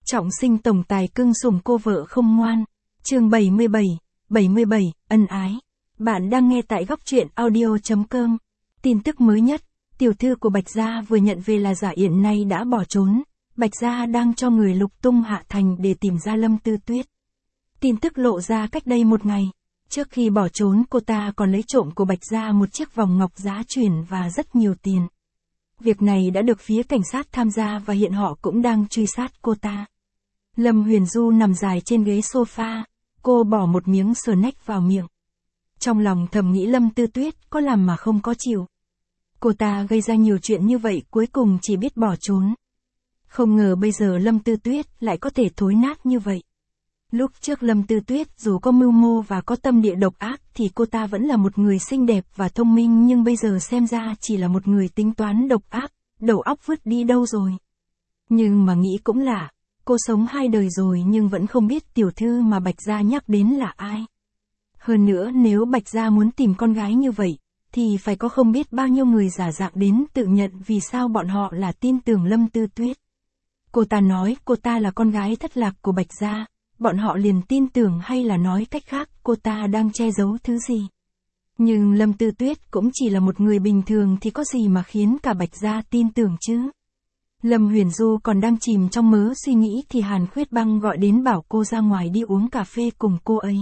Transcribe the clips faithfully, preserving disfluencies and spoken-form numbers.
Trọng sinh tổng tài cưng sủng cô vợ không ngoan. Chương bảy mươi bảy, bảy mươi bảy, ân ái. Bạn đang nghe tại góc truyện audio chấm com. Tin tức mới nhất, tiểu thư của Bạch Gia vừa nhận về là Giả Yện nay đã bỏ trốn. Bạch Gia đang cho người lục tung hạ thành để tìm ra Lâm Tư Tuyết. Tin tức lộ ra cách đây một ngày. Trước khi bỏ trốn, cô ta còn lấy trộm của Bạch Gia một chiếc vòng ngọc giá truyền và rất nhiều tiền. Việc này đã được phía cảnh sát tham gia và hiện họ cũng đang truy sát cô ta. Lâm Huyền Du nằm dài trên ghế sofa, cô bỏ một miếng snack vào miệng. Trong lòng thầm nghĩ Lâm Tư Tuyết có làm mà không có chịu. Cô ta gây ra nhiều chuyện như vậy cuối cùng chỉ biết bỏ trốn. Không ngờ bây giờ Lâm Tư Tuyết lại có thể thối nát như vậy. Lúc trước Lâm Tư Tuyết dù có mưu mô và có tâm địa độc ác thì cô ta vẫn là một người xinh đẹp và thông minh, nhưng bây giờ xem ra chỉ là một người tính toán độc ác, đầu óc vứt đi đâu rồi. Nhưng mà nghĩ cũng lạ, cô sống hai đời rồi nhưng vẫn không biết tiểu thư mà Bạch Gia nhắc đến là ai. Hơn nữa nếu Bạch Gia muốn tìm con gái như vậy, thì phải có không biết bao nhiêu người giả dạng đến tự nhận vì sao bọn họ là tin tưởng Lâm Tư Tuyết. Cô ta nói cô ta là con gái thất lạc của Bạch Gia. Bọn họ liền tin tưởng, hay là nói cách khác cô ta đang che giấu thứ gì. Nhưng Lâm Tư Tuyết cũng chỉ là một người bình thường thì có gì mà khiến cả Bạch Gia tin tưởng chứ. Lâm Huyền Du còn đang chìm trong mớ suy nghĩ thì Hàn Khuyết Băng gọi đến bảo cô ra ngoài đi uống cà phê cùng cô ấy.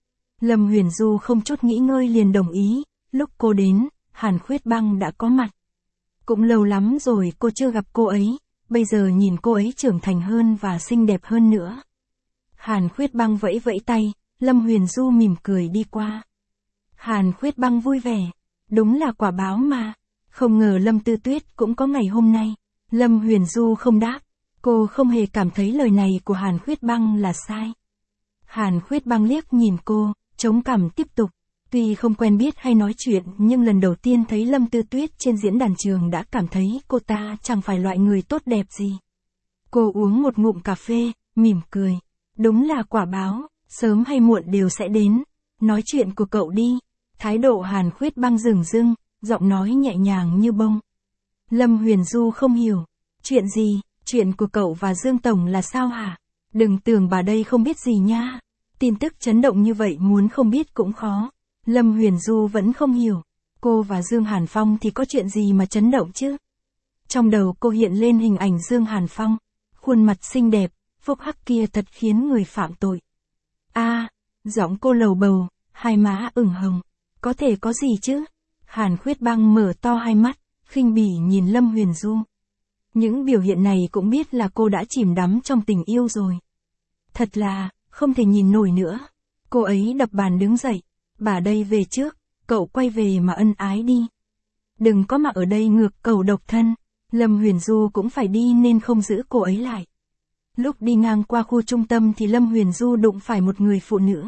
Lâm Huyền Du không chút nghĩ ngơi liền đồng ý. Lúc cô đến, Hàn Khuyết Băng đã có mặt. Cũng lâu lắm rồi cô chưa gặp cô ấy, bây giờ nhìn cô ấy trưởng thành hơn và xinh đẹp hơn nữa. Hàn Khuyết Băng vẫy vẫy tay, Lâm Huyền Du mỉm cười đi qua. Hàn Khuyết Băng vui vẻ, đúng là quả báo mà, không ngờ Lâm Tư Tuyết cũng có ngày hôm nay. Lâm Huyền Du không đáp, cô không hề cảm thấy lời này của Hàn Khuyết Băng là sai. Hàn Khuyết Băng liếc nhìn cô, chống cằm tiếp tục, tuy không quen biết hay nói chuyện nhưng lần đầu tiên thấy Lâm Tư Tuyết trên diễn đàn trường đã cảm thấy cô ta chẳng phải loại người tốt đẹp gì. Cô uống một ngụm cà phê, mỉm cười. Đúng là quả báo, sớm hay muộn đều sẽ đến. Nói chuyện của cậu đi. Thái độ Hàn Khuyết Băng dửng dưng, giọng nói nhẹ nhàng như bông. Lâm Huyền Du không hiểu. Chuyện gì? Chuyện của cậu và Dương Tổng là sao hả? Đừng tưởng bà đây không biết gì nha. Tin tức chấn động như vậy muốn không biết cũng khó. Lâm Huyền Du vẫn không hiểu. Cô và Dương Hàn Phong thì có chuyện gì mà chấn động chứ? Trong đầu cô hiện lên hình ảnh Dương Hàn Phong. Khuôn mặt xinh đẹp, phúc hắc kia thật khiến người phạm tội. A, à, giọng cô lầu bầu, hai má ửng hồng. Có thể có gì chứ? Hàn Khuyết Băng mở to hai mắt, khinh bỉ nhìn Lâm Huyền Du. Những biểu hiện này cũng biết là cô đã chìm đắm trong tình yêu rồi. Thật là, không thể nhìn nổi nữa. Cô ấy đập bàn đứng dậy. Bà đây về trước, cậu quay về mà ân ái đi. Đừng có mà ở đây ngược cầu độc thân. Lâm Huyền Du cũng phải đi nên không giữ cô ấy lại. Lúc đi ngang qua khu trung tâm thì Lâm Huyền Du đụng phải một người phụ nữ.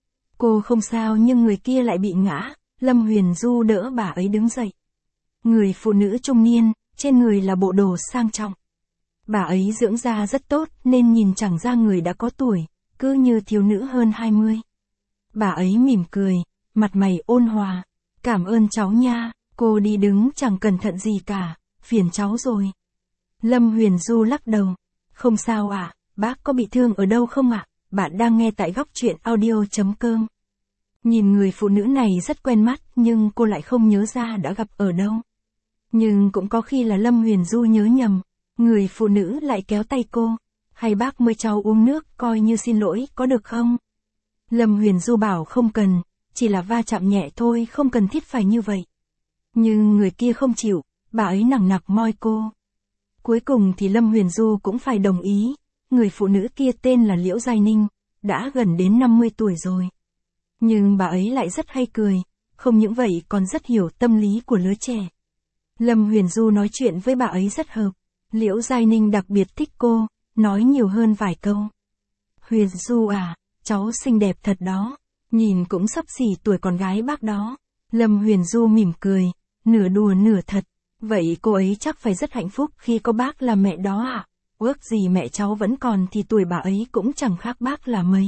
Cô không sao nhưng người kia lại bị ngã, Lâm Huyền Du đỡ bà ấy đứng dậy. Người phụ nữ trung niên, trên người là bộ đồ sang trọng. Bà ấy dưỡng da rất tốt nên nhìn chẳng ra người đã có tuổi, cứ như thiếu nữ hơn hai mươi. Bà ấy mỉm cười, mặt mày ôn hòa. Cảm ơn cháu nha, cô đi đứng chẳng cẩn thận gì cả, phiền cháu rồi. Lâm Huyền Du lắc đầu. Không sao ạ, à, bác có bị thương ở đâu không ạ? À? Bạn đang nghe tại góc truyện audio chấm com. Nhìn người phụ nữ này rất quen mắt nhưng cô lại không nhớ ra đã gặp ở đâu. Nhưng cũng có khi là Lâm Huyền Du nhớ nhầm. Người phụ nữ lại kéo tay cô. Hay bác mời cháu uống nước coi như xin lỗi có được không? Lâm Huyền Du bảo không cần, chỉ là va chạm nhẹ thôi, không cần thiết phải như vậy. Nhưng người kia không chịu, bà ấy nằng nặc moi cô. Cuối cùng thì Lâm Huyền Du cũng phải đồng ý. Người phụ nữ kia tên là Liễu Giai Ninh, đã gần đến năm mươi tuổi rồi. Nhưng bà ấy lại rất hay cười, không những vậy còn rất hiểu tâm lý của lứa trẻ. Lâm Huyền Du nói chuyện với bà ấy rất hợp. Liễu Giai Ninh đặc biệt thích cô, nói nhiều hơn vài câu. Huyền Du à, cháu xinh đẹp thật đó, nhìn cũng xấp xỉ tuổi con gái bác đó. Lâm Huyền Du mỉm cười, nửa đùa nửa thật. Vậy cô ấy chắc phải rất hạnh phúc khi có bác là mẹ đó ạ. À? Ước gì mẹ cháu vẫn còn thì tuổi bà ấy cũng chẳng khác bác là mấy.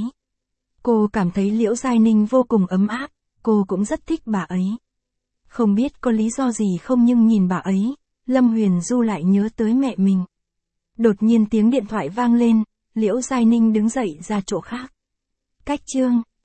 Cô cảm thấy Liễu Giai Ninh vô cùng ấm áp, cô cũng rất thích bà ấy. Không biết có lý do gì không nhưng nhìn bà ấy, Lâm Huyền Du lại nhớ tới mẹ mình. Đột nhiên tiếng điện thoại vang lên, Liễu Giai Ninh đứng dậy ra chỗ khác. Cách chương.